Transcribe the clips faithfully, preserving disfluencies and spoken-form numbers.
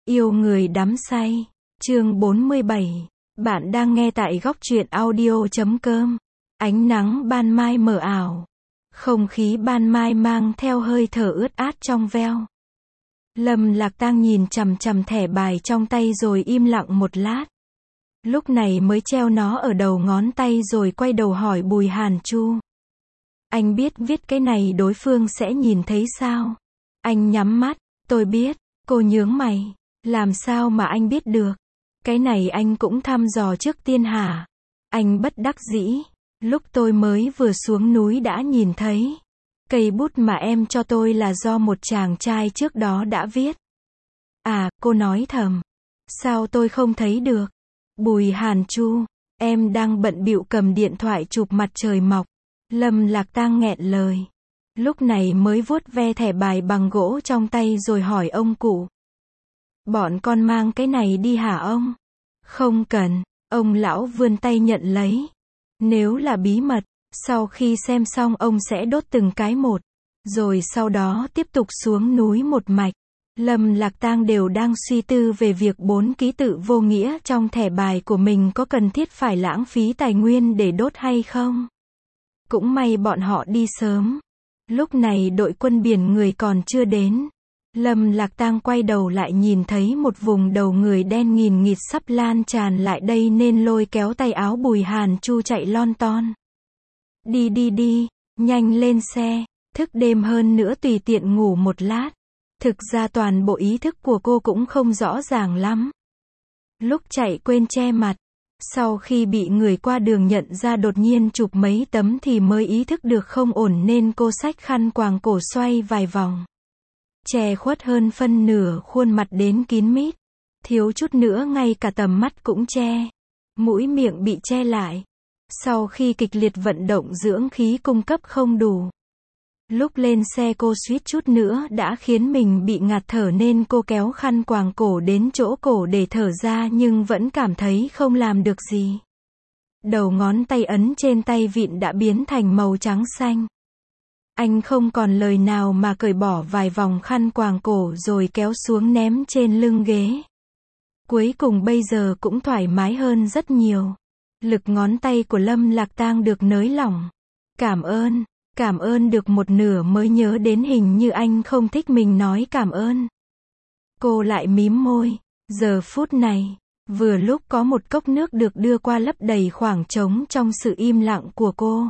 Yêu người đắm say. Chương bốn mươi bảy. Bạn đang nghe tại góc truyện audio chấm com. Ánh nắng ban mai mờ ảo. Không khí ban mai mang theo hơi thở ướt át trong veo. Lâm Lạc Tang nhìn chằm chằm thẻ bài trong tay rồi im lặng một lát. Lúc này mới treo nó ở đầu ngón tay rồi quay đầu hỏi Bùi Hàn Chu. Anh biết viết cái này đối phương sẽ nhìn thấy sao? Anh nhắm mắt. Tôi biết. Cô nhướng mày. Làm sao mà anh biết được? Cái này anh cũng thăm dò trước tiên hả? Anh bất đắc dĩ. Lúc tôi mới vừa xuống núi đã nhìn thấy. Cây bút mà em cho tôi là do một chàng trai trước đó đã viết. À, cô nói thầm. Sao tôi không thấy được? Bùi Hàn Chu, em đang bận bịu cầm điện thoại chụp mặt trời mọc. Lâm Lạc Tang nghẹn lời. Lúc này mới vuốt ve thẻ bài bằng gỗ trong tay rồi hỏi ông cụ. Bọn con mang cái này đi hả ông? Không cần, ông lão vươn tay nhận lấy. Nếu là bí mật, sau khi xem xong ông sẽ đốt từng cái một. Rồi sau đó tiếp tục xuống núi một mạch. Lâm Lạc Tang đều đang suy tư về việc bốn ký tự vô nghĩa trong thẻ bài của mình có cần thiết phải lãng phí tài nguyên để đốt hay không. Cũng may bọn họ đi sớm. Lúc này đội quân biển người còn chưa đến. Lâm Lạc Tang quay đầu lại nhìn thấy một vùng đầu người đen nghìn nghịt sắp lan tràn lại đây nên lôi kéo tay áo Bùi Hàn Chu chạy lon ton. Đi đi đi, nhanh lên xe, thức đêm hơn nữa tùy tiện ngủ một lát. Thực ra toàn bộ ý thức của cô cũng không rõ ràng lắm. Lúc chạy quên che mặt. Sau khi bị người qua đường nhận ra đột nhiên chụp mấy tấm thì mới ý thức được không ổn nên cô xách khăn quàng cổ xoay vài vòng. Che khuất hơn phân nửa khuôn mặt đến kín mít. Thiếu chút nữa ngay cả tầm mắt cũng che. Mũi miệng bị che lại. Sau khi kịch liệt vận động dưỡng khí cung cấp không đủ. Lúc lên xe cô suýt chút nữa đã khiến mình bị ngạt thở nên cô kéo khăn quàng cổ đến chỗ cổ để thở ra nhưng vẫn cảm thấy không làm được gì. Đầu ngón tay ấn trên tay vịn đã biến thành màu trắng xanh. Anh không còn lời nào mà cởi bỏ vài vòng khăn quàng cổ rồi kéo xuống ném trên lưng ghế. Cuối cùng bây giờ cũng thoải mái hơn rất nhiều. Lực ngón tay của Lâm Lạc Tang được nới lỏng. Cảm ơn. Cảm ơn được một nửa mới nhớ đến hình như anh không thích mình nói cảm ơn. Cô lại mím môi. Giờ phút này, vừa lúc có một cốc nước được đưa qua lấp đầy khoảng trống trong sự im lặng của cô.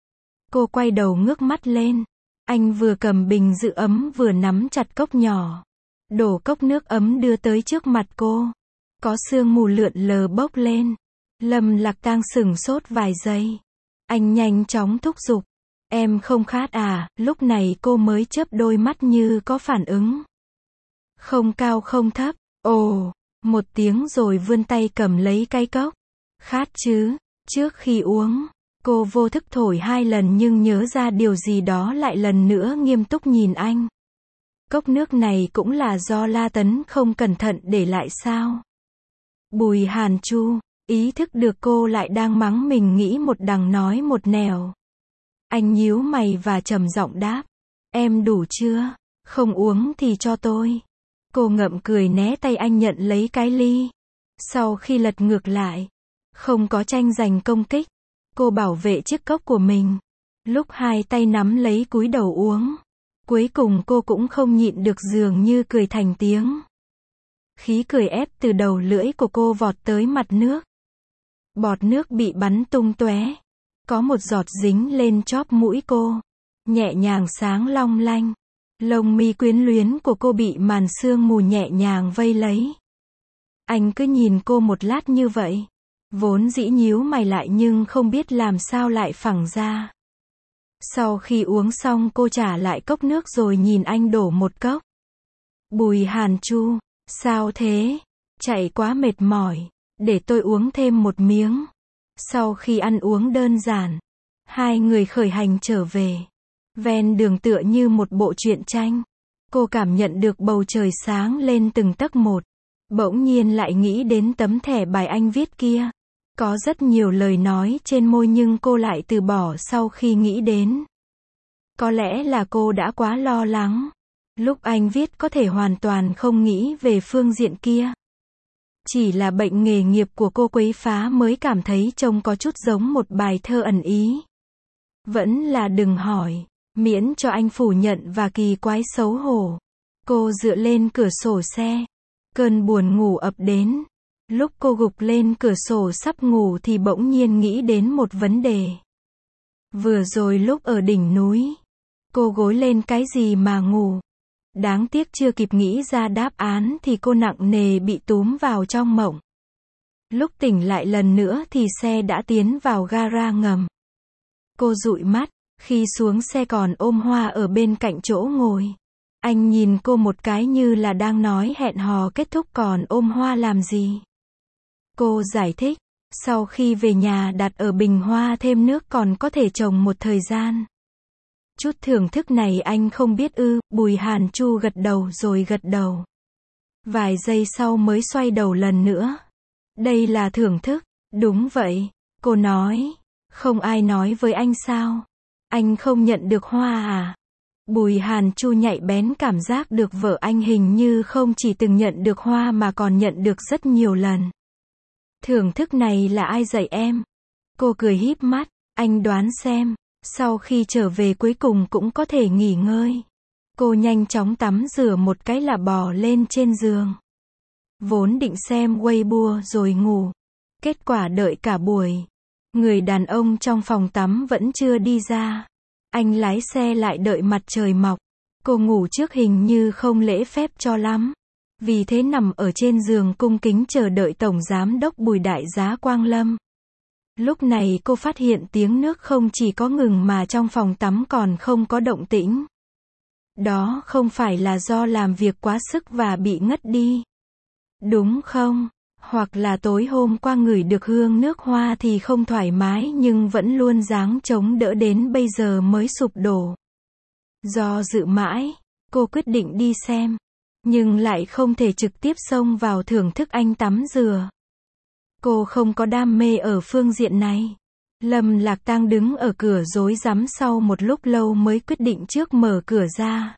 Cô quay đầu ngước mắt lên. Anh vừa cầm bình giữ ấm vừa nắm chặt cốc nhỏ. Đổ cốc nước ấm đưa tới trước mặt cô. Có sương mù lượn lờ bốc lên. Lâm Lạc Tang sửng sốt vài giây. Anh nhanh chóng thúc giục. Em không khát à? Lúc này cô mới chớp đôi mắt như có phản ứng. Không cao không thấp. Ồ, một tiếng rồi vươn tay cầm lấy cái cốc. Khát chứ? Trước khi uống, cô vô thức thổi hai lần nhưng nhớ ra điều gì đó lại lần nữa nghiêm túc nhìn anh. Cốc nước này cũng là do La Tấn không cẩn thận để lại sao? Bùi Hàn Chu, ý thức được cô lại đang mắng mình nghĩ một đằng nói một nẻo. Anh nhíu mày và trầm giọng đáp. Em đủ chưa? Không uống thì cho tôi. Cô ngậm cười né tay anh nhận lấy cái ly. Sau khi lật ngược lại, không có tranh giành công kích. Cô bảo vệ chiếc cốc của mình. Lúc hai tay nắm lấy cúi đầu uống. Cuối cùng cô cũng không nhịn được dường như cười thành tiếng. Khí cười ép từ đầu lưỡi của cô vọt tới mặt nước. Bọt nước bị bắn tung tóe. Có một giọt dính lên chóp mũi cô. Nhẹ nhàng sáng long lanh. Lông mi quyến luyến của cô bị màn sương mù nhẹ nhàng vây lấy. Anh cứ nhìn cô một lát như vậy. Vốn dĩ nhíu mày lại nhưng không biết làm sao lại phẳng ra. Sau khi uống xong cô trả lại cốc nước rồi nhìn anh đổ một cốc. Bùi Hàn Chu, sao thế? Chạy quá mệt mỏi. Để tôi uống thêm một miếng. Sau khi ăn uống đơn giản, hai người khởi hành trở về. Ven đường tựa như một bộ truyện tranh. Cô cảm nhận được bầu trời sáng lên từng tấc một. Bỗng nhiên lại nghĩ đến tấm thẻ bài anh viết kia. Có rất nhiều lời nói trên môi nhưng cô lại từ bỏ sau khi nghĩ đến. Có lẽ là cô đã quá lo lắng. Lúc anh viết có thể hoàn toàn không nghĩ về phương diện kia. Chỉ là bệnh nghề nghiệp của cô quấy phá mới cảm thấy trông có chút giống một bài thơ ẩn ý. Vẫn là đừng hỏi, miễn cho anh phủ nhận và kỳ quái xấu hổ. Cô dựa lên cửa sổ xe. Cơn buồn ngủ ập đến. Lúc cô gục lên cửa sổ sắp ngủ thì bỗng nhiên nghĩ đến một vấn đề. Vừa rồi lúc ở đỉnh núi, cô gối lên cái gì mà ngủ? Đáng tiếc chưa kịp nghĩ ra đáp án thì cô nặng nề bị túm vào trong mộng. Lúc tỉnh lại lần nữa thì xe đã tiến vào gara ngầm. Cô dụi mắt, khi xuống xe còn ôm Hoa ở bên cạnh chỗ ngồi. Anh nhìn cô một cái như là đang nói hẹn hò kết thúc còn ôm Hoa làm gì. Cô giải thích, sau khi về nhà đặt ở bình hoa thêm nước còn có thể trồng một thời gian. Chút thưởng thức này anh không biết ư? Bùi Hàn Chu gật đầu rồi gật đầu. Vài giây sau mới xoay đầu lần nữa. Đây là thưởng thức. Đúng vậy. Cô nói. Không ai nói với anh sao? Anh không nhận được Hoa à? Bùi Hàn Chu nhạy bén cảm giác được vợ anh hình như không chỉ từng nhận được Hoa mà còn nhận được rất nhiều lần. Thưởng thức này là ai dạy em? Cô cười híp mắt. Anh đoán xem. Sau khi trở về cuối cùng cũng có thể nghỉ ngơi. Cô nhanh chóng tắm rửa một cái là bò lên trên giường. Vốn định xem Weibo rồi ngủ. Kết quả đợi cả buổi. Người đàn ông trong phòng tắm vẫn chưa đi ra. Anh lái xe lại đợi mặt trời mọc. Cô ngủ trước hình như không lễ phép cho lắm. Vì thế nằm ở trên giường cung kính chờ đợi Tổng Giám đốc Bùi Đại Giá Quang Lâm. Lúc này cô phát hiện tiếng nước không chỉ có ngừng mà trong phòng tắm còn không có động tĩnh. Đó không phải là do làm việc quá sức và bị ngất đi. Đúng không? Hoặc là tối hôm qua ngửi được hương nước hoa thì không thoải mái nhưng vẫn luôn dáng chống đỡ đến bây giờ mới sụp đổ. Do dự mãi, cô quyết định đi xem. Nhưng lại không thể trực tiếp xông vào thưởng thức anh tắm rửa. Cô không có đam mê ở phương diện này. Lâm Lạc Tang đứng ở cửa rối rắm sau một lúc lâu mới quyết định trước mở cửa ra.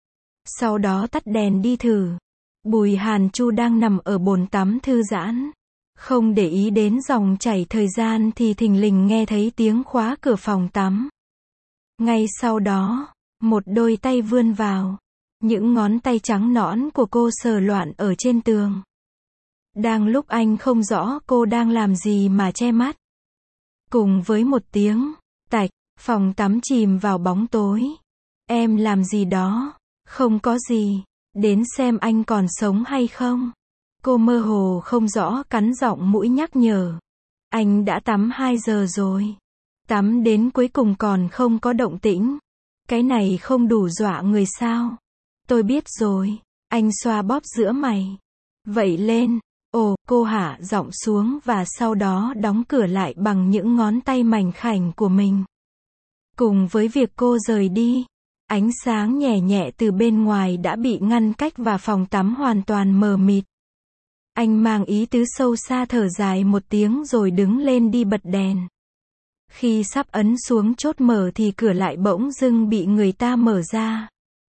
Sau đó tắt đèn đi thử. Bùi Hàn Chu đang nằm ở bồn tắm thư giãn. Không để ý đến dòng chảy thời gian thì thình lình nghe thấy tiếng khóa cửa phòng tắm. Ngay sau đó, một đôi tay vươn vào. Những ngón tay trắng nõn của cô sờ loạn ở trên tường. Đang lúc anh không rõ cô đang làm gì mà che mắt. Cùng với một tiếng tạch, phòng tắm chìm vào bóng tối. Em làm gì đó? Không có gì. Đến xem anh còn sống hay không? Cô mơ hồ không rõ cắn giọng mũi nhắc nhở. Anh đã tắm hai giờ rồi. Tắm đến cuối cùng còn không có động tĩnh. Cái này không đủ dọa người sao? Tôi biết rồi. Anh xoa bóp giữa mày. Vậy lên. Ồ, cô hạ giọng xuống và sau đó đóng cửa lại bằng những ngón tay mảnh khảnh của mình. Cùng với việc cô rời đi, ánh sáng nhẹ nhẹ từ bên ngoài đã bị ngăn cách và phòng tắm hoàn toàn mờ mịt. Anh mang ý tứ sâu xa thở dài một tiếng rồi đứng lên đi bật đèn. Khi sắp ấn xuống chốt mở thì cửa lại bỗng dưng bị người ta mở ra.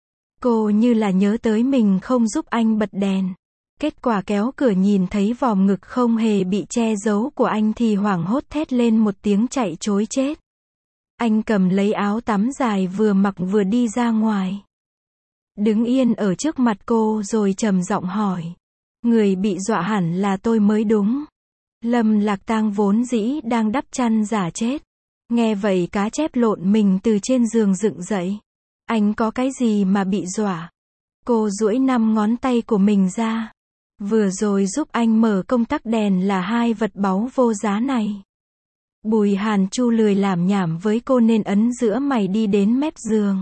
Cô như là nhớ tới mình không giúp anh bật đèn. Kết quả kéo cửa nhìn thấy vòm ngực không hề bị che giấu của anh thì hoảng hốt thét lên một tiếng chạy trối chết. Anh cầm lấy áo tắm dài vừa mặc vừa đi ra ngoài. Đứng yên ở trước mặt cô rồi trầm giọng hỏi. Người bị dọa hẳn là tôi mới đúng. Lâm Lạc Tang vốn dĩ đang đắp chăn giả chết. Nghe vậy cá chép lộn mình từ trên giường dựng dậy. Anh có cái gì mà bị dọa? Cô duỗi năm ngón tay của mình ra. Vừa rồi giúp anh mở công tắc đèn là hai vật báu vô giá này. Bùi Hàn Chu lười làm nhảm với cô nên ấn giữa mày đi đến mép giường.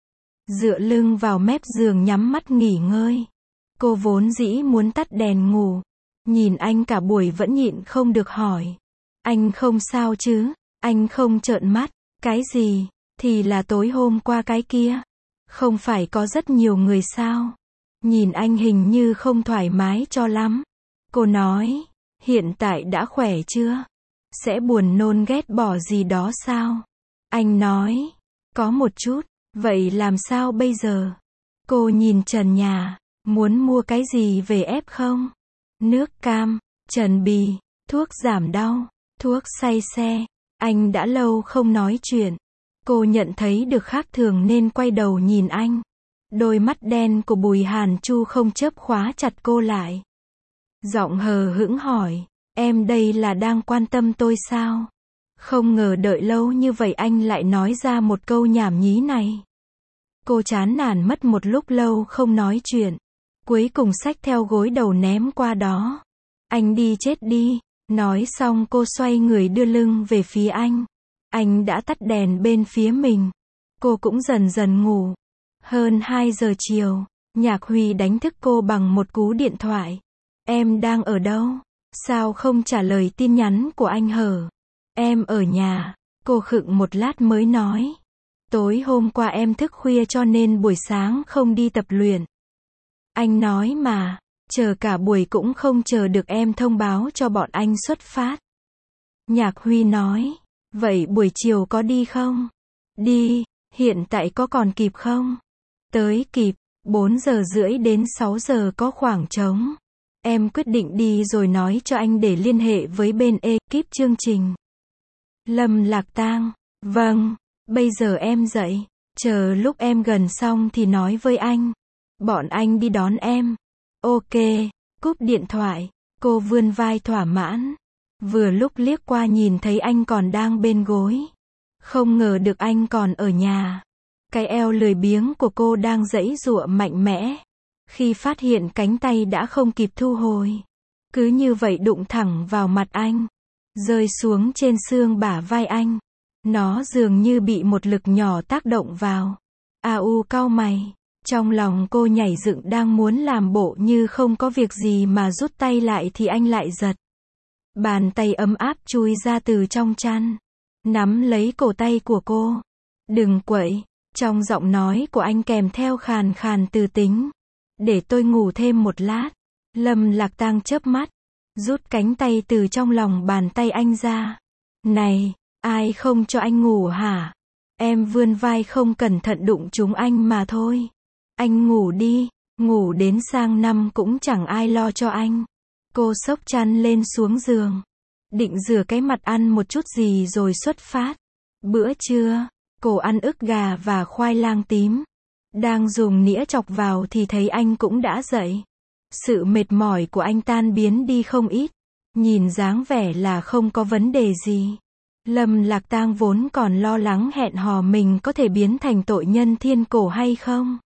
Dựa lưng vào mép giường nhắm mắt nghỉ ngơi. Cô vốn dĩ muốn tắt đèn ngủ. Nhìn anh cả buổi vẫn nhịn không được hỏi. Anh không sao chứ? Anh không trợn mắt. Cái gì? Thì là tối hôm qua cái kia. Không phải có rất nhiều người sao? Nhìn anh hình như không thoải mái cho lắm. Cô nói, hiện tại đã khỏe chưa? Sẽ buồn nôn ghét bỏ gì đó sao? Anh nói, có một chút. Vậy làm sao bây giờ? Cô nhìn trần nhà, muốn mua cái gì về ép không? Nước cam, trần bì, thuốc giảm đau, thuốc say xe. Anh đã lâu không nói chuyện. Cô nhận thấy được khác thường nên quay đầu nhìn anh. Đôi mắt đen của Bùi Hàn Chu không chớp khóa chặt cô lại. Giọng hờ hững hỏi, em đây là đang quan tâm tôi sao? Không ngờ đợi lâu như vậy anh lại nói ra một câu nhảm nhí này. Cô chán nản mất một lúc lâu không nói chuyện. Cuối cùng xách theo gối đầu ném qua đó. Anh đi chết đi. Nói xong cô xoay người đưa lưng về phía anh. Anh đã tắt đèn bên phía mình. Cô cũng dần dần ngủ. Hơn hai giờ chiều, Nhạc Huy đánh thức cô bằng một cú điện thoại. Em đang ở đâu? Sao không trả lời tin nhắn của anh hở? Em ở nhà. Cô khựng một lát mới nói. Tối hôm qua em thức khuya cho nên buổi sáng không đi tập luyện. Anh nói mà, chờ cả buổi cũng không chờ được em thông báo cho bọn anh xuất phát. Nhạc Huy nói, vậy buổi chiều có đi không? Đi, hiện tại có còn kịp không? Tới kịp, bốn giờ rưỡi đến sáu giờ có khoảng trống. Em quyết định đi rồi nói cho anh để liên hệ với bên ekip chương trình. Lâm Lạc Tang, vâng, bây giờ em dậy, chờ lúc em gần xong thì nói với anh. Bọn anh đi đón em. Ok, cúp điện thoại, cô vươn vai thỏa mãn. Vừa lúc liếc qua nhìn thấy anh còn đang bên gối. Không ngờ được anh còn ở nhà. Cái eo lười biếng của cô đang giãy giụa mạnh mẽ. Khi phát hiện cánh tay đã không kịp thu hồi. Cứ như vậy đụng thẳng vào mặt anh. Rơi xuống trên xương bả vai anh. Nó dường như bị một lực nhỏ tác động vào. A U cau mày. Trong lòng cô nhảy dựng đang muốn làm bộ như không có việc gì mà rút tay lại thì anh lại giật. Bàn tay ấm áp chui ra từ trong chăn. Nắm lấy cổ tay của cô. Đừng quậy. Trong giọng nói của anh kèm theo khàn khàn từ tính. Để tôi ngủ thêm một lát. Lâm Lạc Tang chớp mắt. Rút cánh tay từ trong lòng bàn tay anh ra. Này, ai không cho anh ngủ hả? Em vươn vai không cẩn thận đụng trúng anh mà thôi. Anh ngủ đi, ngủ đến sang năm cũng chẳng ai lo cho anh. Cô xốc chăn lên xuống giường. Định rửa cái mặt ăn một chút gì rồi xuất phát. Bữa trưa, cô ăn ức gà và khoai lang tím. Đang dùng nĩa chọc vào thì thấy anh cũng đã dậy. Sự mệt mỏi của anh tan biến đi không ít. Nhìn dáng vẻ là không có vấn đề gì. Lâm Lạc Tang vốn còn lo lắng hẹn hò mình có thể biến thành tội nhân thiên cổ hay không.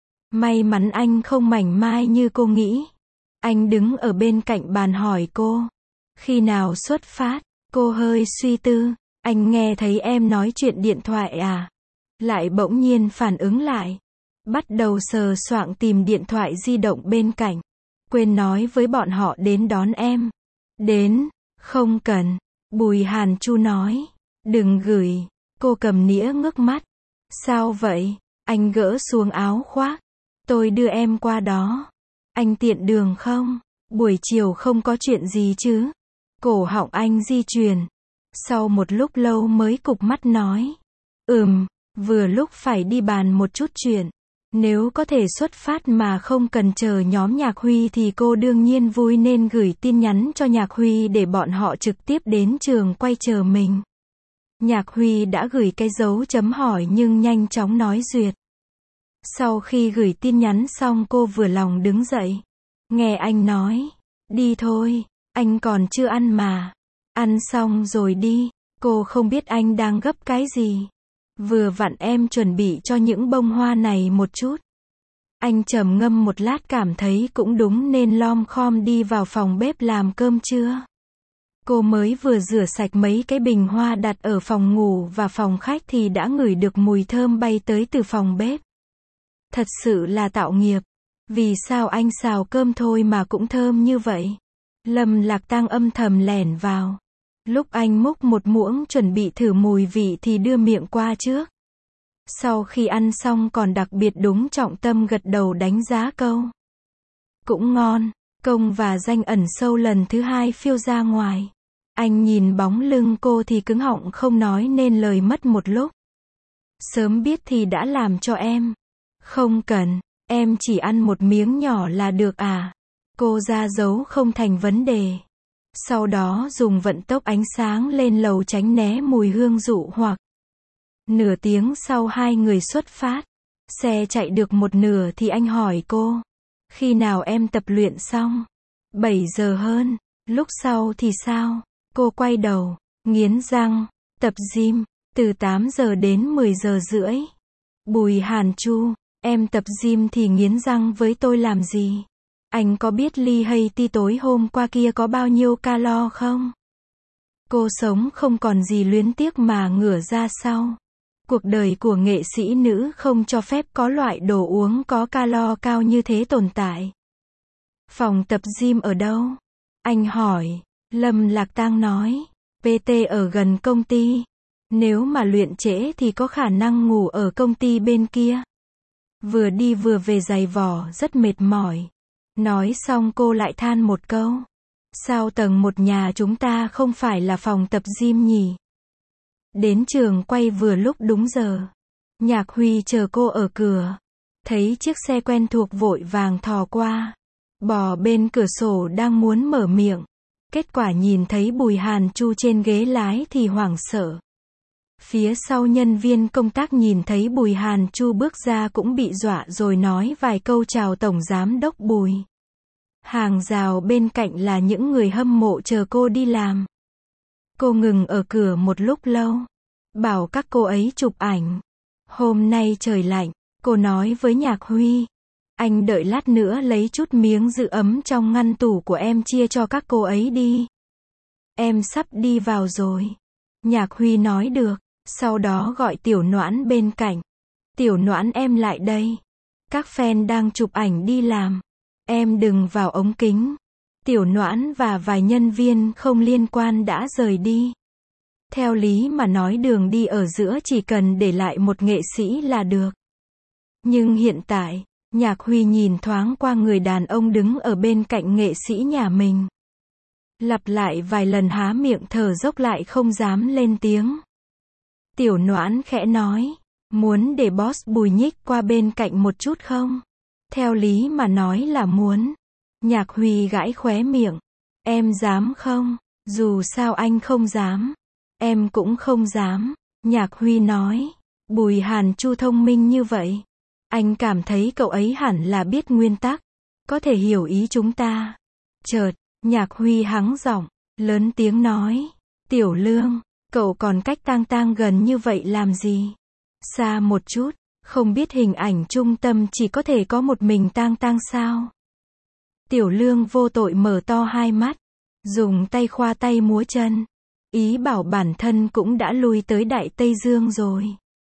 May mắn anh không mảnh mai như cô nghĩ. Anh đứng ở bên cạnh bàn hỏi cô. Khi nào xuất phát? Cô hơi suy tư. Anh nghe thấy em nói chuyện điện thoại à? Lại bỗng nhiên phản ứng lại. Bắt đầu sờ soạng tìm điện thoại di động bên cạnh. Quên nói với bọn họ đến đón em. Đến, không cần. Bùi Hàn Chu nói. Đừng gửi. Cô cầm nĩa ngước mắt. Sao vậy? Anh gỡ xuống áo khoác. Tôi đưa em qua đó. Anh tiện đường không? Buổi chiều không có chuyện gì chứ? Cổ họng anh di chuyển. Sau một lúc lâu mới cụp mắt nói. Ừm, vừa lúc phải đi bàn một chút chuyện. Nếu có thể xuất phát mà không cần chờ nhóm Nhạc Huy thì cô đương nhiên vui nên gửi tin nhắn cho Nhạc Huy để bọn họ trực tiếp đến trường quay chờ mình. Nhạc Huy đã gửi cái dấu chấm hỏi nhưng nhanh chóng nói duyệt. Sau khi gửi tin nhắn xong cô vừa lòng đứng dậy. Nghe anh nói, đi thôi, anh còn chưa ăn mà. Ăn xong rồi đi, cô không biết anh đang gấp cái gì. Vừa vặn em chuẩn bị cho những bông hoa này một chút. Anh trầm ngâm một lát cảm thấy cũng đúng nên lom khom đi vào phòng bếp làm cơm trưa. Cô mới vừa rửa sạch mấy cái bình hoa đặt ở phòng ngủ và phòng khách thì đã ngửi được mùi thơm bay tới từ phòng bếp. Thật sự là tạo nghiệp. Vì sao anh xào cơm thôi mà cũng thơm như vậy? Lâm Lạc Tang âm thầm lẻn vào. Lúc anh múc một muỗng chuẩn bị thử mùi vị thì đưa miệng qua trước. Sau khi ăn xong còn đặc biệt đúng trọng tâm gật đầu đánh giá câu. Cũng ngon. Công và danh ẩn sâu lần thứ hai phiêu ra ngoài. Anh nhìn bóng lưng cô thì cứng họng không nói nên lời mất một lúc. Sớm biết thì đã làm cho em. Không cần. Em chỉ ăn một miếng nhỏ là được à? Cô ra dấu không thành vấn đề. Sau đó dùng vận tốc ánh sáng lên lầu tránh né mùi hương dụ hoặc. Nửa tiếng sau hai người xuất phát. Xe chạy được một nửa thì anh hỏi cô. Khi nào em tập luyện xong? bảy giờ hơn. Lúc sau thì sao? Cô quay đầu, nghiến răng, tập gym, từ tám giờ đến mười giờ rưỡi. Bùi Hàn Chu, em tập gym thì nghiến răng với tôi làm gì? Anh có biết Lee Hay-ti tối hôm qua kia có bao nhiêu calo không? Cô sống không còn gì luyến tiếc mà ngửa ra sau. Cuộc đời của nghệ sĩ nữ không cho phép có loại đồ uống có calo cao như thế tồn tại. Phòng tập gym ở đâu? Anh hỏi. Lâm Lạc Tang nói. pê tê ở gần công ty. Nếu mà luyện trễ thì có khả năng ngủ ở công ty bên kia. Vừa đi vừa về giày vò rất mệt mỏi. Nói xong cô lại than một câu. Sao tầng một nhà chúng ta không phải là phòng tập gym nhỉ? Đến trường quay vừa lúc đúng giờ. Nhạc Huy chờ cô ở cửa. Thấy chiếc xe quen thuộc vội vàng thò qua. Bò bên cửa sổ đang muốn mở miệng. Kết quả nhìn thấy Bùi Hàn Chu trên ghế lái thì hoảng sợ. Phía sau nhân viên công tác nhìn thấy Bùi Hàn Chu bước ra cũng bị dọa rồi nói vài câu chào Tổng Giám đốc Bùi. Hàng rào bên cạnh là những người hâm mộ chờ cô đi làm. Cô ngừng ở cửa một lúc lâu. Bảo các cô ấy chụp ảnh. Hôm nay trời lạnh, cô nói với Nhạc Huy. Anh đợi lát nữa lấy chút miếng giữ ấm trong ngăn tủ của em chia cho các cô ấy đi. Em sắp đi vào rồi. Nhạc Huy nói được, sau đó gọi Tiểu Noãn bên cạnh. Tiểu Noãn em lại đây. Các fan đang chụp ảnh đi làm. Em đừng vào ống kính. Tiểu Noãn và vài nhân viên không liên quan đã rời đi. Theo lý mà nói đường đi ở giữa chỉ cần để lại một nghệ sĩ là được. Nhưng hiện tại, Nhạc Huy nhìn thoáng qua người đàn ông đứng ở bên cạnh nghệ sĩ nhà mình. Lặp lại vài lần há miệng thở dốc lại không dám lên tiếng. Tiểu Noãn khẽ nói, muốn để boss Bùi nhích qua bên cạnh một chút không? Theo lý mà nói là muốn. Nhạc Huy gãi khóe miệng. Em dám không? Dù sao anh không dám. Em cũng không dám. Nhạc Huy nói. Bùi Hàn Chu thông minh như vậy. Anh cảm thấy cậu ấy hẳn là biết nguyên tắc. Có thể hiểu ý chúng ta. Chợt, Nhạc Huy hắng giọng, lớn tiếng nói. Tiểu Lương, cậu còn cách Tang Tang gần như vậy làm gì? Xa một chút, không biết hình ảnh trung tâm chỉ có thể có một mình Tang Tang sao? Tiểu Lương vô tội mở to hai mắt, dùng tay khoa tay múa chân. Ý bảo bản thân cũng đã lui tới Đại Tây Dương rồi.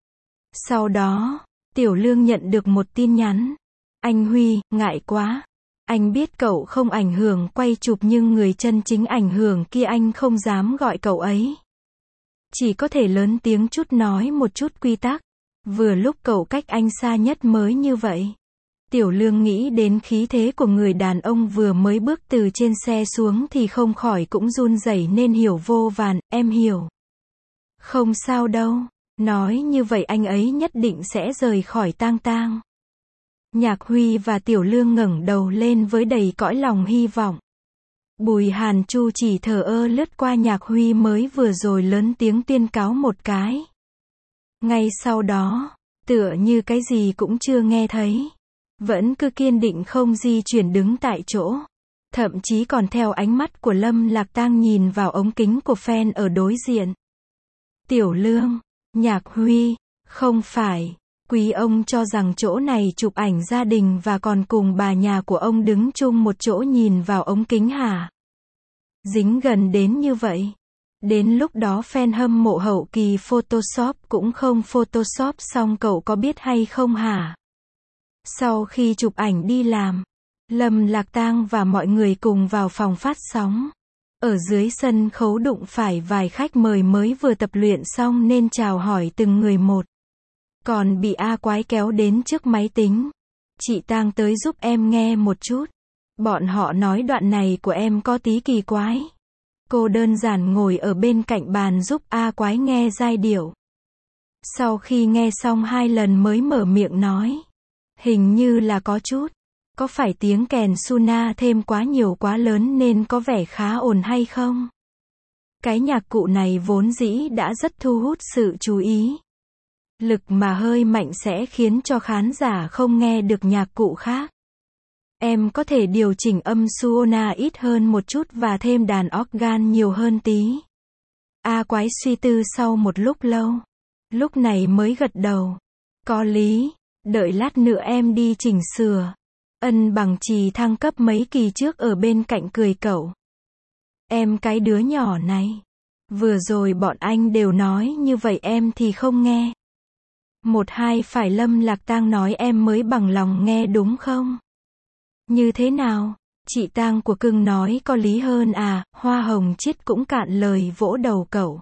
Sau đó, Tiểu Lương nhận được một tin nhắn. Anh Huy, ngại quá. Anh biết cậu không ảnh hưởng quay chụp nhưng người chân chính ảnh hưởng kia anh không dám gọi cậu ấy. Chỉ có thể lớn tiếng chút nói một chút quy tắc. Vừa lúc cậu cách anh xa nhất mới như vậy. Tiểu Lương nghĩ đến khí thế của người đàn ông vừa mới bước từ trên xe xuống thì không khỏi cũng run rẩy nên hiểu vô vàn, em hiểu. Không sao đâu, nói như vậy anh ấy nhất định sẽ rời khỏi Tang Tang. Nhạc Huy và Tiểu Lương ngẩng đầu lên với đầy cõi lòng hy vọng. Bùi Hàn Chu chỉ thờ ơ lướt qua Nhạc Huy mới vừa rồi lớn tiếng tuyên cáo một cái. Ngay sau đó, tựa như cái gì cũng chưa nghe thấy. Vẫn cứ kiên định không di chuyển đứng tại chỗ. Thậm chí còn theo ánh mắt của Lâm Lạc Tang nhìn vào ống kính của fan ở đối diện. Tiểu Lương, Nhạc Huy, không phải, quý ông cho rằng chỗ này chụp ảnh gia đình và còn cùng bà nhà của ông đứng chung một chỗ nhìn vào ống kính hả? Dính gần đến như vậy. Đến lúc đó fan hâm mộ hậu kỳ Photoshop cũng không Photoshop xong cậu có biết hay không hả? Sau khi chụp ảnh đi làm, Lâm Lạc Tang và mọi người cùng vào phòng phát sóng. Ở dưới sân khấu đụng phải vài khách mời mới vừa tập luyện xong nên chào hỏi từng người một. Còn bị A Quái kéo đến trước máy tính. Chị Tang tới giúp em nghe một chút. Bọn họ nói đoạn này của em có tí kỳ quái. Cô đơn giản ngồi ở bên cạnh bàn giúp A Quái nghe giai điệu. Sau khi nghe xong hai lần mới mở miệng nói. Hình như là có chút. Có phải tiếng kèn Suna thêm quá nhiều quá lớn nên có vẻ khá ồn hay không? Cái nhạc cụ này vốn dĩ đã rất thu hút sự chú ý. Lực mà hơi mạnh sẽ khiến cho khán giả không nghe được nhạc cụ khác. Em có thể điều chỉnh âm Suona ít hơn một chút và thêm đàn organ nhiều hơn tí. A Quái suy tư sau một lúc lâu. Lúc này mới gật đầu. Có lý, đợi lát nữa em đi chỉnh sửa. Ân Bằng Trì thăng cấp mấy kỳ trước ở bên cạnh cười cậu. Em cái đứa nhỏ này. Vừa rồi bọn anh đều nói như vậy em thì không nghe. Một hai phải Lâm Lạc Tang nói em mới bằng lòng nghe đúng không? Như thế nào? Chị Tang của cưng nói có lý hơn à, Hoa Hồng Chiết cũng cạn lời vỗ đầu cậu.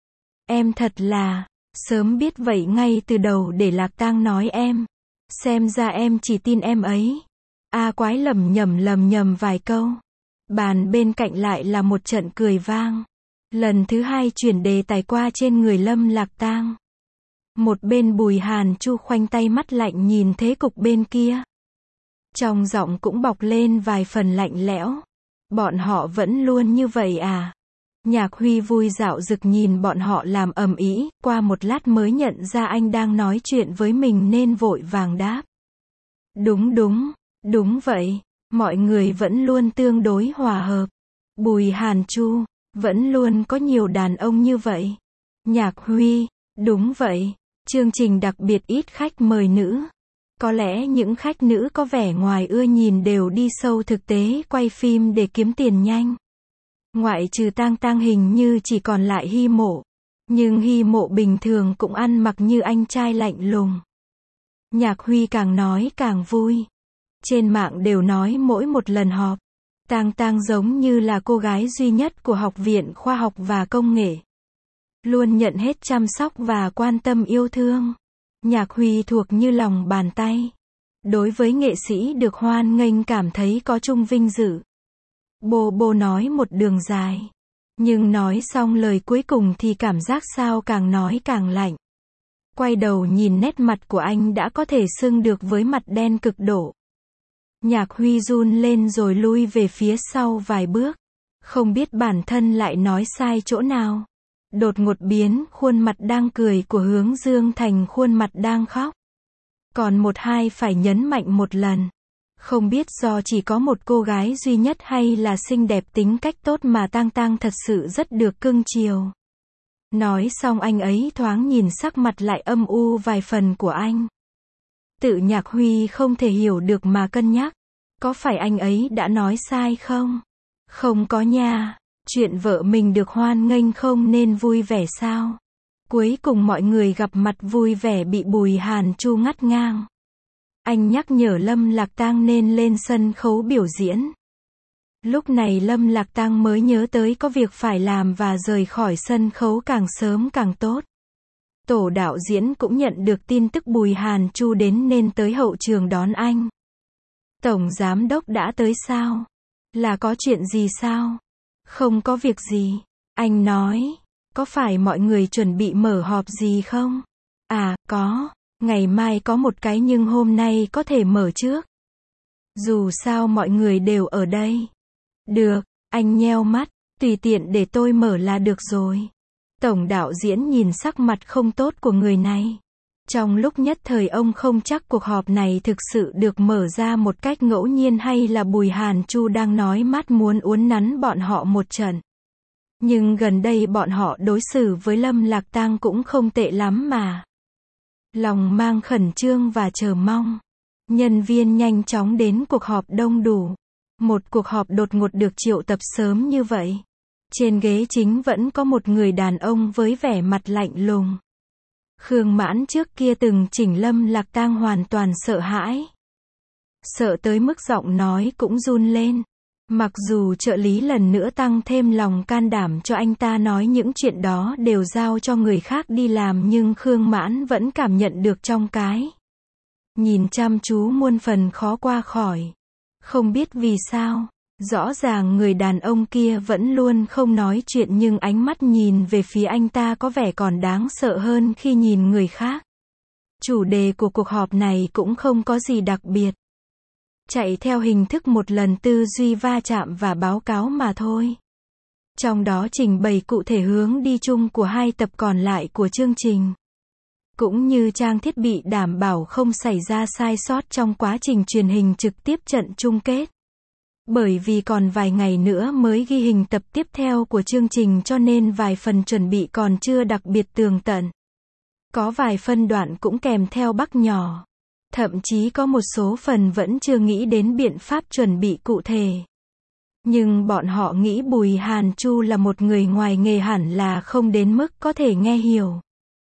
Em thật là, sớm biết vậy ngay từ đầu để Lạc Tang nói em. Xem ra em chỉ tin em ấy. A Quái lầm nhầm lầm nhầm vài câu. Bàn bên cạnh lại là một trận cười vang. Lần thứ hai chuyển đề tài qua trên người Lâm Lạc Tang. Một bên Bùi Hàn Chu khoanh tay mắt lạnh nhìn thế cục bên kia. Trong giọng cũng bọc lên vài phần lạnh lẽo. Bọn họ vẫn luôn như vậy à? Nhạc Huy vui dạo dực nhìn bọn họ làm ầm ĩ, qua một lát mới nhận ra anh đang nói chuyện với mình nên vội vàng đáp. Đúng đúng, đúng vậy, mọi người vẫn luôn tương đối hòa hợp. Bùi Hàn Chu, vẫn luôn có nhiều đàn ông như vậy. Nhạc Huy, đúng vậy, chương trình đặc biệt ít khách mời nữ. Có lẽ những khách nữ có vẻ ngoài ưa nhìn đều đi sâu thực tế quay phim để kiếm tiền nhanh. Ngoại trừ Tang Tang hình như chỉ còn lại Hy Mộ. Nhưng Hy Mộ bình thường cũng ăn mặc như anh trai lạnh lùng. Nhạc Huy càng nói càng vui. Trên mạng đều nói mỗi một lần họp, Tang Tang giống như là cô gái duy nhất của Học viện Khoa học và Công nghệ. Luôn nhận hết chăm sóc và quan tâm yêu thương. Nhạc Huy thuộc như lòng bàn tay. Đối với nghệ sĩ được hoan nghênh cảm thấy có chung vinh dự. Bô bô nói một đường dài. Nhưng nói xong lời cuối cùng thì cảm giác sao càng nói càng lạnh. Quay đầu nhìn nét mặt của anh đã có thể xưng được với mặt đen cực độ. Nhạc Huy run lên rồi lui về phía sau vài bước. Không biết bản thân lại nói sai chỗ nào. Đột ngột biến khuôn mặt đang cười của Hướng Dương thành khuôn mặt đang khóc. Còn một hai phải nhấn mạnh một lần. Không biết do chỉ có một cô gái duy nhất hay là xinh đẹp tính cách tốt mà Tang Tang thật sự rất được cưng chiều. Nói xong anh ấy thoáng nhìn sắc mặt lại âm u vài phần của anh. Tự Nhạc Huy không thể hiểu được mà cân nhắc. Có phải anh ấy đã nói sai không? Không có nha. Chuyện vợ mình được hoan nghênh không nên vui vẻ sao? Cuối cùng mọi người gặp mặt vui vẻ bị Bùi Hàn Chu ngắt ngang. Anh nhắc nhở Lâm Lạc Tang nên lên sân khấu biểu diễn. Lúc này Lâm Lạc Tang mới nhớ tới có việc phải làm và rời khỏi sân khấu càng sớm càng tốt. Tổ đạo diễn cũng nhận được tin tức Bùi Hàn Chu đến nên tới hậu trường đón anh. Tổng giám đốc đã tới sao? Là có chuyện gì sao? Không có việc gì. Anh nói, có phải mọi người chuẩn bị mở họp gì không? À, có. Ngày mai có một cái nhưng hôm nay có thể mở trước. Dù sao mọi người đều ở đây. Được, anh nheo mắt, tùy tiện để tôi mở là được rồi. Tổng đạo diễn nhìn sắc mặt không tốt của người này. Trong lúc nhất thời ông không chắc cuộc họp này thực sự được mở ra một cách ngẫu nhiên hay là Bùi Hàn Chu đang nói mát muốn uốn nắn bọn họ một trận. Nhưng gần đây bọn họ đối xử với Lâm Lạc Tang cũng không tệ lắm mà. Lòng mang khẩn trương và chờ mong. Nhân viên nhanh chóng đến cuộc họp đông đủ. Một cuộc họp đột ngột được triệu tập sớm như vậy. Trên ghế chính vẫn có một người đàn ông với vẻ mặt lạnh lùng. Khương Mãn trước kia từng chỉnh Lâm Lạc Tang hoàn toàn sợ hãi. Sợ tới mức giọng nói cũng run lên. Mặc dù trợ lý lần nữa tăng thêm lòng can đảm cho anh ta nói những chuyện đó đều giao cho người khác đi làm nhưng Khương Mãn vẫn cảm nhận được trong cái nhìn chăm chú muôn phần khó qua khỏi. Không biết vì sao, rõ ràng người đàn ông kia vẫn luôn không nói chuyện nhưng ánh mắt nhìn về phía anh ta có vẻ còn đáng sợ hơn khi nhìn người khác. Chủ đề của cuộc họp này cũng không có gì đặc biệt. Chạy theo hình thức một lần tư duy va chạm và báo cáo mà thôi. Trong đó trình bày cụ thể hướng đi chung của hai tập còn lại của chương trình. Cũng như trang thiết bị đảm bảo không xảy ra sai sót trong quá trình truyền hình trực tiếp trận chung kết. Bởi vì còn vài ngày nữa mới ghi hình tập tiếp theo của chương trình cho nên vài phần chuẩn bị còn chưa đặc biệt tường tận. Có vài phân đoạn cũng kèm theo bắc nhỏ. Thậm chí có một số phần vẫn chưa nghĩ đến biện pháp chuẩn bị cụ thể. Nhưng bọn họ nghĩ Bùi Hàn Chu là một người ngoài nghề hẳn là không đến mức có thể nghe hiểu.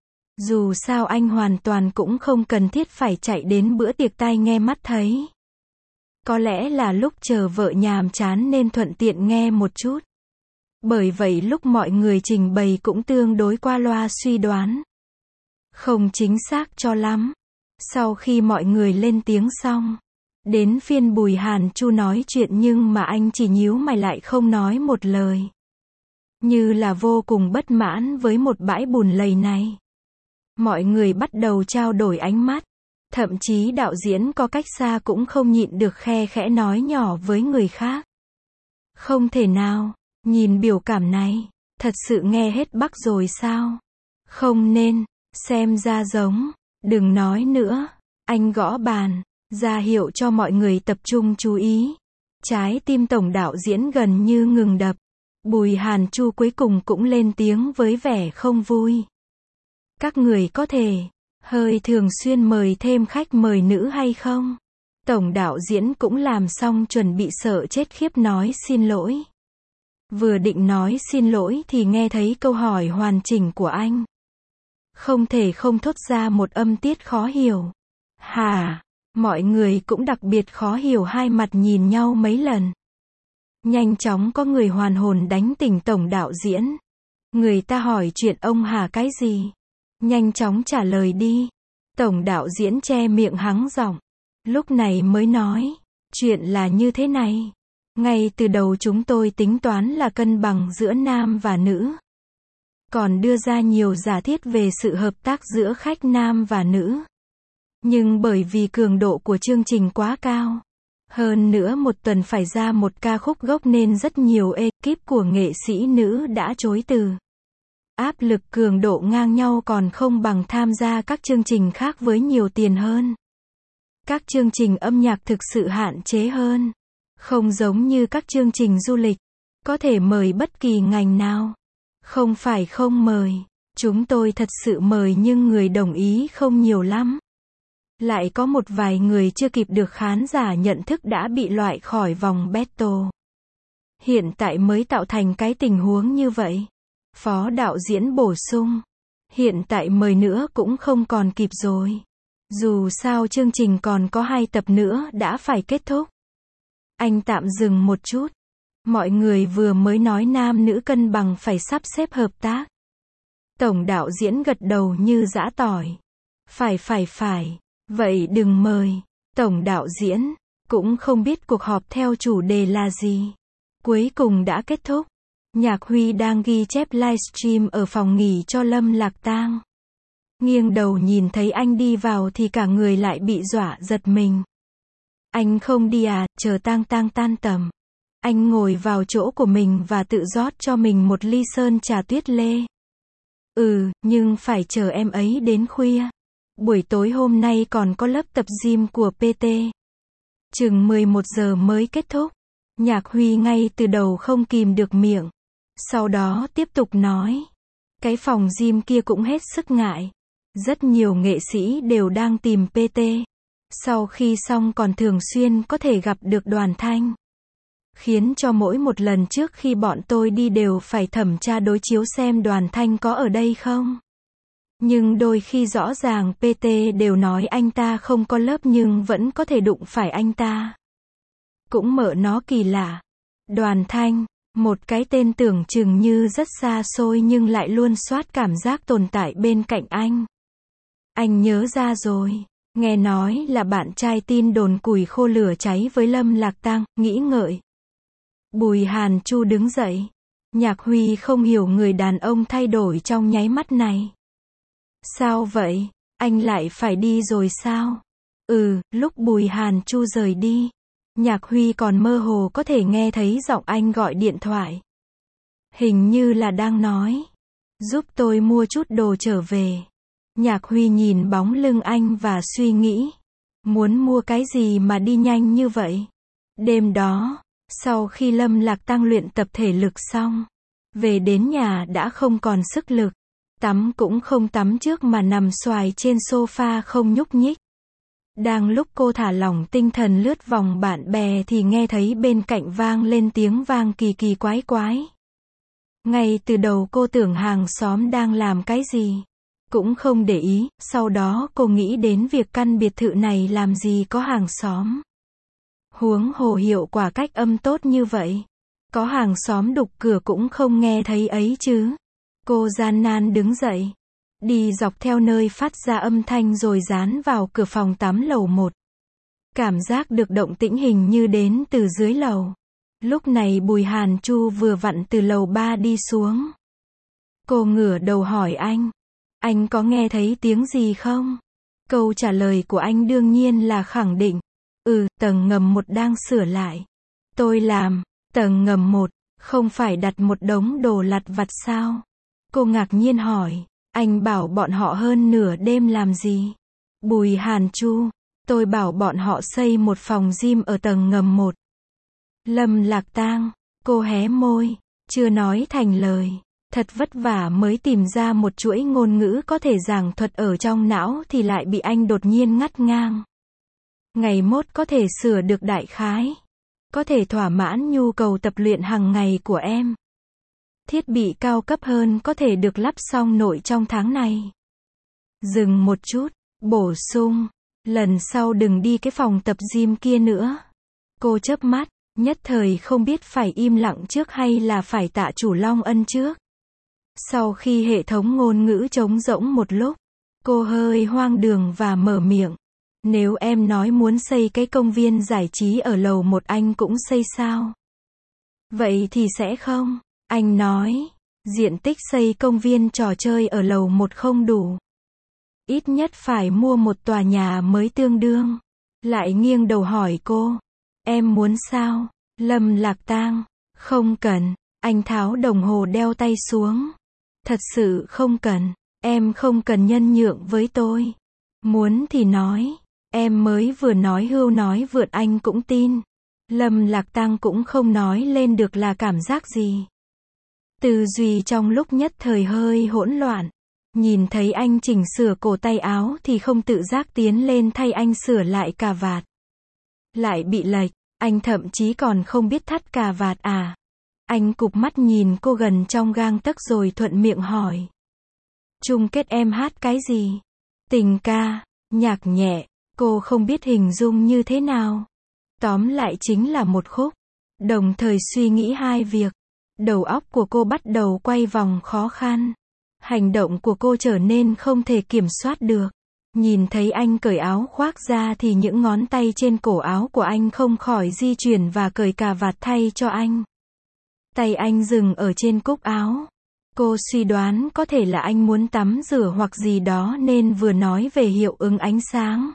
Dù sao anh hoàn toàn cũng không cần thiết phải chạy đến bữa tiệc tai nghe mắt thấy. Có lẽ là lúc chờ vợ nhàm chán nên thuận tiện nghe một chút. Bởi vậy lúc mọi người trình bày cũng tương đối qua loa suy đoán. Không chính xác cho lắm. Sau khi mọi người lên tiếng xong, đến phiên Bùi Hàn Chu nói chuyện nhưng mà anh chỉ nhíu mày lại không nói một lời. Như là vô cùng bất mãn với một bãi bùn lầy này. Mọi người bắt đầu trao đổi ánh mắt. Thậm chí đạo diễn có cách xa cũng không nhịn được khe khẽ nói nhỏ với người khác. Không thể nào, nhìn biểu cảm này, thật sự nghe hết Bắc rồi sao? Không nên, xem ra giống, đừng nói nữa. Anh gõ bàn, ra hiệu cho mọi người tập trung chú ý. Trái tim tổng đạo diễn gần như ngừng đập. Bùi Hàn Chu cuối cùng cũng lên tiếng với vẻ không vui. Các người có thể hơi thường xuyên mời thêm khách mời nữ hay không? Tổng đạo diễn cũng làm xong chuẩn bị sợ chết khiếp nói xin lỗi. Vừa định nói xin lỗi thì nghe thấy câu hỏi hoàn chỉnh của anh. Không thể không thốt ra một âm tiết khó hiểu. Hả? Mọi người cũng đặc biệt khó hiểu, hai mặt nhìn nhau mấy lần. Nhanh chóng có người hoàn hồn đánh tỉnh tổng đạo diễn. Người ta hỏi chuyện ông Hà cái gì? Nhanh chóng trả lời đi. Tổng đạo diễn che miệng hắng giọng. Lúc này mới nói. Chuyện là như thế này. Ngay từ đầu chúng tôi tính toán là cân bằng giữa nam và nữ. Còn đưa ra nhiều giả thiết về sự hợp tác giữa khách nam và nữ. Nhưng bởi vì cường độ của chương trình quá cao. Hơn nữa một tuần phải ra một ca khúc gốc nên rất nhiều ekip của nghệ sĩ nữ đã chối từ. Áp lực cường độ ngang nhau còn không bằng tham gia các chương trình khác với nhiều tiền hơn. Các chương trình âm nhạc thực sự hạn chế hơn. Không giống như các chương trình du lịch. Có thể mời bất kỳ ngành nào. Không phải không mời. Chúng tôi thật sự mời nhưng người đồng ý không nhiều lắm. Lại có một vài người chưa kịp được khán giả nhận thức đã bị loại khỏi vòng battle. Hiện tại mới tạo thành cái tình huống như vậy. Phó đạo diễn bổ sung. Hiện tại mời nữa cũng không còn kịp rồi. Dù sao chương trình còn có hai tập nữa đã phải kết thúc. Anh tạm dừng một chút. Mọi người vừa mới nói nam nữ cân bằng phải sắp xếp hợp tác. Tổng đạo diễn gật đầu như giã tỏi. Phải phải phải. Vậy đừng mời. Tổng đạo diễn cũng không biết cuộc họp theo chủ đề là gì. Cuối cùng đã kết thúc. Nhạc Huy đang ghi chép livestream ở phòng nghỉ cho Lâm Lạc Tang. Nghiêng đầu nhìn thấy anh đi vào thì cả người lại bị dọa giật mình. Anh không đi à, chờ Tang Tang tan tầm. Anh ngồi vào chỗ của mình và tự rót cho mình một ly sơn trà tuyết lê. Ừ, nhưng phải chờ em ấy đến khuya. Buổi tối hôm nay còn có lớp tập gym của pê tê. Chừng mười một giờ mới kết thúc. Nhạc Huy ngay từ đầu không kìm được miệng. Sau đó tiếp tục nói. Cái phòng gym kia cũng hết sức ngại. Rất nhiều nghệ sĩ đều đang tìm pê tê. Sau khi xong còn thường xuyên có thể gặp được Đoàn Thanh. Khiến cho mỗi một lần trước khi bọn tôi đi đều phải thẩm tra đối chiếu xem Đoàn Thanh có ở đây không. Nhưng đôi khi rõ ràng pê tê đều nói anh ta không có lớp nhưng vẫn có thể đụng phải anh ta. Cũng mợ nó kỳ lạ. Đoàn Thanh, một cái tên tưởng chừng như rất xa xôi nhưng lại luôn soát cảm giác tồn tại bên cạnh anh. Anh nhớ ra rồi. Nghe nói là bạn trai tin đồn củi khô lửa cháy với Lâm Lạc Tang, nghĩ ngợi. Bùi Hàn Chu đứng dậy. Nhạc Huy không hiểu người đàn ông thay đổi trong nháy mắt này. Sao vậy? Anh lại phải đi rồi sao? Ừ, lúc Bùi Hàn Chu rời đi, Nhạc Huy còn mơ hồ có thể nghe thấy giọng anh gọi điện thoại. Hình như là đang nói, giúp tôi mua chút đồ trở về. Nhạc Huy nhìn bóng lưng anh và suy nghĩ, muốn mua cái gì mà đi nhanh như vậy? Đêm đó, sau khi Lâm Lạc Tăng luyện tập thể lực xong, về đến nhà đã không còn sức lực, tắm cũng không tắm trước mà nằm xoài trên sofa không nhúc nhích. Đang lúc cô thả lỏng tinh thần lướt vòng bạn bè thì nghe thấy bên cạnh vang lên tiếng vang kỳ kỳ quái quái. Ngay từ đầu cô tưởng hàng xóm đang làm cái gì, cũng không để ý, sau đó cô nghĩ đến việc căn biệt thự này làm gì có hàng xóm. Huống hồ hiệu quả cách âm tốt như vậy, có hàng xóm đục cửa cũng không nghe thấy ấy chứ. Cô gian nan đứng dậy, đi dọc theo nơi phát ra âm thanh rồi dán vào cửa phòng tắm lầu một. Cảm giác được động tĩnh hình như đến từ dưới lầu. Lúc này Bùi Hàn Chu vừa vặn từ lầu ba đi xuống. Cô ngửa đầu hỏi anh, anh có nghe thấy tiếng gì không? Câu trả lời của anh đương nhiên là khẳng định. Ừ, tầng ngầm một đang sửa lại. Tôi làm, tầng ngầm một, không phải đặt một đống đồ lặt vặt sao? Cô ngạc nhiên hỏi, anh bảo bọn họ hơn nửa đêm làm gì? Bùi Hàn Chu, tôi bảo bọn họ xây một phòng gym ở tầng ngầm một. Lâm Lạc Tang, cô hé môi, chưa nói thành lời. Thật vất vả mới tìm ra một chuỗi ngôn ngữ có thể giảng thuật ở trong não thì lại bị anh đột nhiên ngắt ngang. Ngày mốt có thể sửa được đại khái. Có thể thỏa mãn nhu cầu tập luyện hàng ngày của em. Thiết bị cao cấp hơn có thể được lắp xong nội trong tháng này. Dừng một chút, bổ sung, lần sau đừng đi cái phòng tập gym kia nữa. Cô chớp mắt, nhất thời không biết phải im lặng trước hay là phải tạ chủ Long Ân trước. Sau khi hệ thống ngôn ngữ trống rỗng một lúc, cô hơi hoang đường và mở miệng. Nếu em nói muốn xây cái công viên giải trí ở lầu một anh cũng xây sao? Vậy thì sẽ không. Anh nói, diện tích xây công viên trò chơi ở lầu một không đủ. Ít nhất phải mua một tòa nhà mới tương đương. Lại nghiêng đầu hỏi cô, em muốn sao? Lâm Lạc Tang, không cần. Anh tháo đồng hồ đeo tay xuống. Thật sự không cần. Em không cần nhân nhượng với tôi. Muốn thì nói. Em mới vừa nói hưu nói vượt anh cũng tin. Lâm Lạc Tang cũng không nói lên được là cảm giác gì. Tư duy trong lúc nhất thời hơi hỗn loạn. Nhìn thấy anh chỉnh sửa cổ tay áo thì không tự giác tiến lên thay anh sửa lại cà vạt. Lại bị lệch, anh thậm chí còn không biết thắt cà vạt à. Anh cụp mắt nhìn cô gần trong gang tấc rồi thuận miệng hỏi. Chung kết em hát cái gì? Tình ca, nhạc nhẹ, cô không biết hình dung như thế nào. Tóm lại chính là một khúc. Đồng thời suy nghĩ hai việc. Đầu óc của cô bắt đầu quay vòng khó khăn. Hành động của cô trở nên không thể kiểm soát được. Nhìn thấy anh cởi áo khoác ra thì những ngón tay trên cổ áo của anh không khỏi di chuyển và cởi cà vạt thay cho anh. Tay anh dừng ở trên cúc áo. Cô suy đoán có thể là anh muốn tắm rửa hoặc gì đó nên vừa nói về hiệu ứng ánh sáng.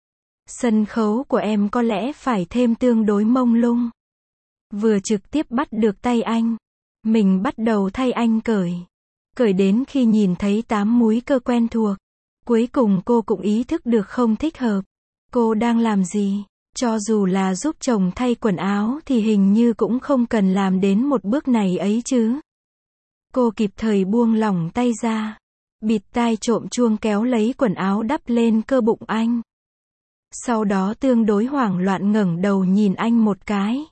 Sân khấu của em có lẽ phải thêm tương đối mông lung. Vừa trực tiếp bắt được tay anh. Mình bắt đầu thay anh cởi. Cởi đến khi nhìn thấy tám múi cơ quen thuộc. Cuối cùng cô cũng ý thức được không thích hợp. Cô đang làm gì? Cho dù là giúp chồng thay quần áo thì hình như cũng không cần làm đến một bước này ấy chứ. Cô kịp thời buông lỏng tay ra. Bịt tai trộm chuông kéo lấy quần áo đắp lên cơ bụng anh. Sau đó tương đối hoảng loạn ngẩng đầu nhìn anh một cái.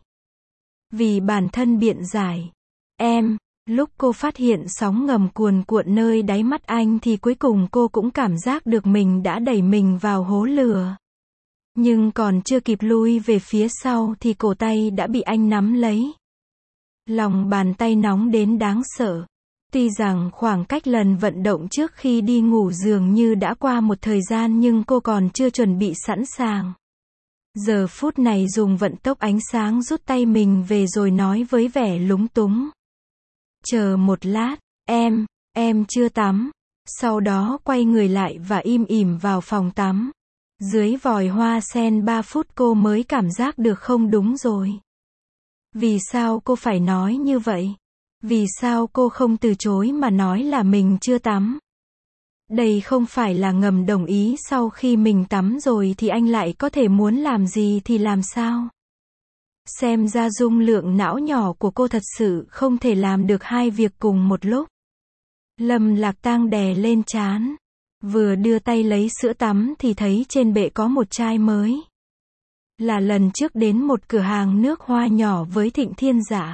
Vì bản thân biện giải. Em, lúc cô phát hiện sóng ngầm cuồn cuộn nơi đáy mắt anh thì cuối cùng cô cũng cảm giác được mình đã đẩy mình vào hố lửa. Nhưng còn chưa kịp lui về phía sau thì cổ tay đã bị anh nắm lấy. Lòng bàn tay nóng đến đáng sợ. Tuy rằng khoảng cách lần vận động trước khi đi ngủ dường như đã qua một thời gian nhưng cô còn chưa chuẩn bị sẵn sàng. Giờ phút này dùng vận tốc ánh sáng rút tay mình về rồi nói với vẻ lúng túng. Chờ một lát, em, em chưa tắm. Sau đó quay người lại và im ỉm vào phòng tắm. Dưới vòi hoa sen ba phút cô mới cảm giác được không đúng rồi. Vì sao cô phải nói như vậy? Vì sao cô không từ chối mà nói là mình chưa tắm? Đây không phải là ngầm đồng ý sau khi mình tắm rồi thì anh lại có thể muốn làm gì thì làm sao? Xem ra dung lượng não nhỏ của cô thật sự không thể làm được hai việc cùng một lúc. Lâm Lạc Tang đè lên trán. Vừa đưa tay lấy sữa tắm thì thấy trên bệ có một chai mới. Là lần trước đến một cửa hàng nước hoa nhỏ với Thịnh Thiên Dạ.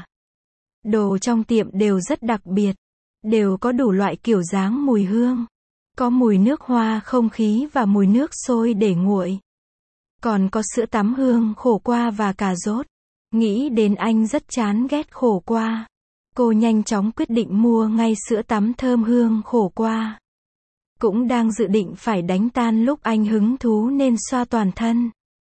Đồ trong tiệm đều rất đặc biệt. Đều có đủ loại kiểu dáng mùi hương. Có mùi nước hoa không khí và mùi nước sôi để nguội. Còn có sữa tắm hương khổ qua và cà rốt. Nghĩ đến anh rất chán ghét khổ qua. Cô nhanh chóng quyết định mua ngay sữa tắm thơm hương khổ qua. Cũng đang dự định phải đánh tan lúc anh hứng thú nên xoa toàn thân.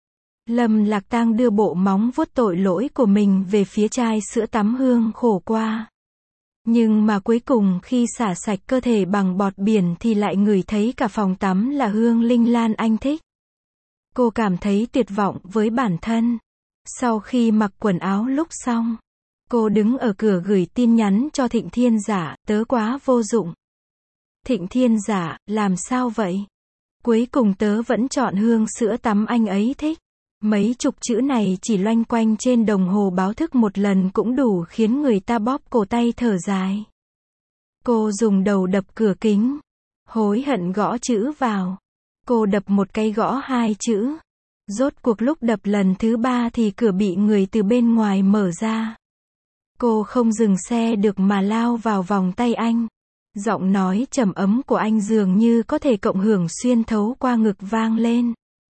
Lâm Lạc Tang đưa bộ móng vuốt tội lỗi của mình về phía chai sữa tắm hương khổ qua. Nhưng mà cuối cùng khi xả sạch cơ thể bằng bọt biển thì lại ngửi thấy cả phòng tắm là hương linh lan anh thích. Cô cảm thấy tuyệt vọng với bản thân. Sau khi mặc quần áo lúc xong, cô đứng ở cửa gửi tin nhắn cho Thịnh Thiên Dạ, tớ quá vô dụng. Thịnh Thiên Dạ, làm sao vậy? Cuối cùng tớ vẫn chọn hương sữa tắm anh ấy thích. Mấy chục chữ này chỉ loanh quanh trên đồng hồ báo thức một lần cũng đủ khiến người ta bóp cổ tay thở dài. Cô dùng đầu đập cửa kính. Hối hận gõ chữ vào. Cô đập một cái gõ hai chữ. Rốt cuộc lúc đập lần thứ ba thì cửa bị người từ bên ngoài mở ra. Cô không dừng xe được mà lao vào vòng tay anh. Giọng nói trầm ấm của anh dường như có thể cộng hưởng xuyên thấu qua ngực vang lên.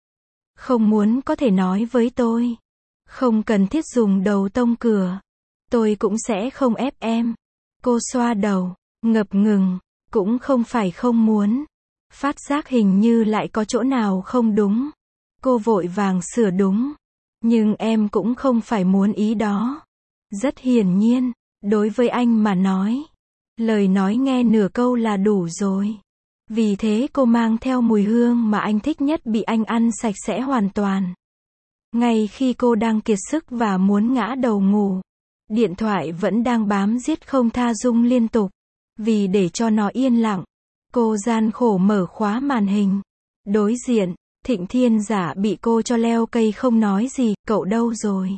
Không muốn có thể nói với tôi. Không cần thiết dùng đầu tông cửa. Tôi cũng sẽ không ép em. Cô xoa đầu, ngập ngừng. Cũng không phải không muốn. Phát giác hình như lại có chỗ nào không đúng. Cô vội vàng sửa đúng. Nhưng em cũng không phải muốn ý đó. Rất hiển nhiên, đối với anh mà nói. Lời nói nghe nửa câu là đủ rồi. Vì thế cô mang theo mùi hương mà anh thích nhất bị anh ăn sạch sẽ hoàn toàn. Ngay khi cô đang kiệt sức và muốn ngã đầu ngủ, điện thoại vẫn đang bám giết không tha rung liên tục. Vì để cho nó yên lặng, cô gian khổ mở khóa màn hình. Đối diện, Thịnh Thiên Dạ bị cô cho leo cây không nói gì, cậu đâu rồi?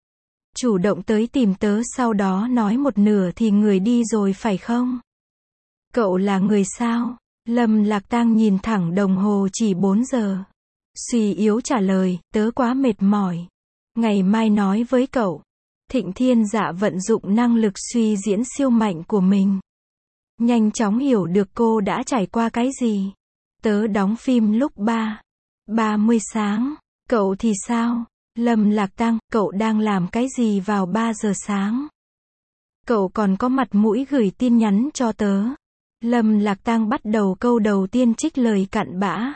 Chủ động tới tìm tớ sau đó nói một nửa thì người đi rồi phải không? Cậu là người sao? Lâm Lạc Tang nhìn thẳng đồng hồ chỉ bốn giờ. Suy yếu trả lời, tớ quá mệt mỏi. Ngày mai nói với cậu. Thịnh Thiên Dạ vận dụng năng lực suy diễn siêu mạnh của mình. Nhanh chóng hiểu được cô đã trải qua cái gì. Tớ đóng phim lúc ba. ba mươi sáng. Cậu thì sao? Lâm Lạc Tang, cậu đang làm cái gì vào ba giờ sáng? Cậu còn có mặt mũi gửi tin nhắn cho tớ. Lâm Lạc Tang bắt đầu câu đầu tiên trích lời cặn bã.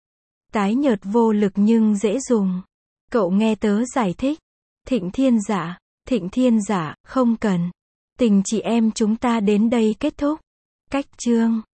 Tái nhợt vô lực nhưng dễ dùng. Cậu nghe tớ giải thích. Thịnh Thiên Dạ, Thịnh Thiên Dạ, không cần. Tình chị em chúng ta đến đây kết thúc. Cách chương.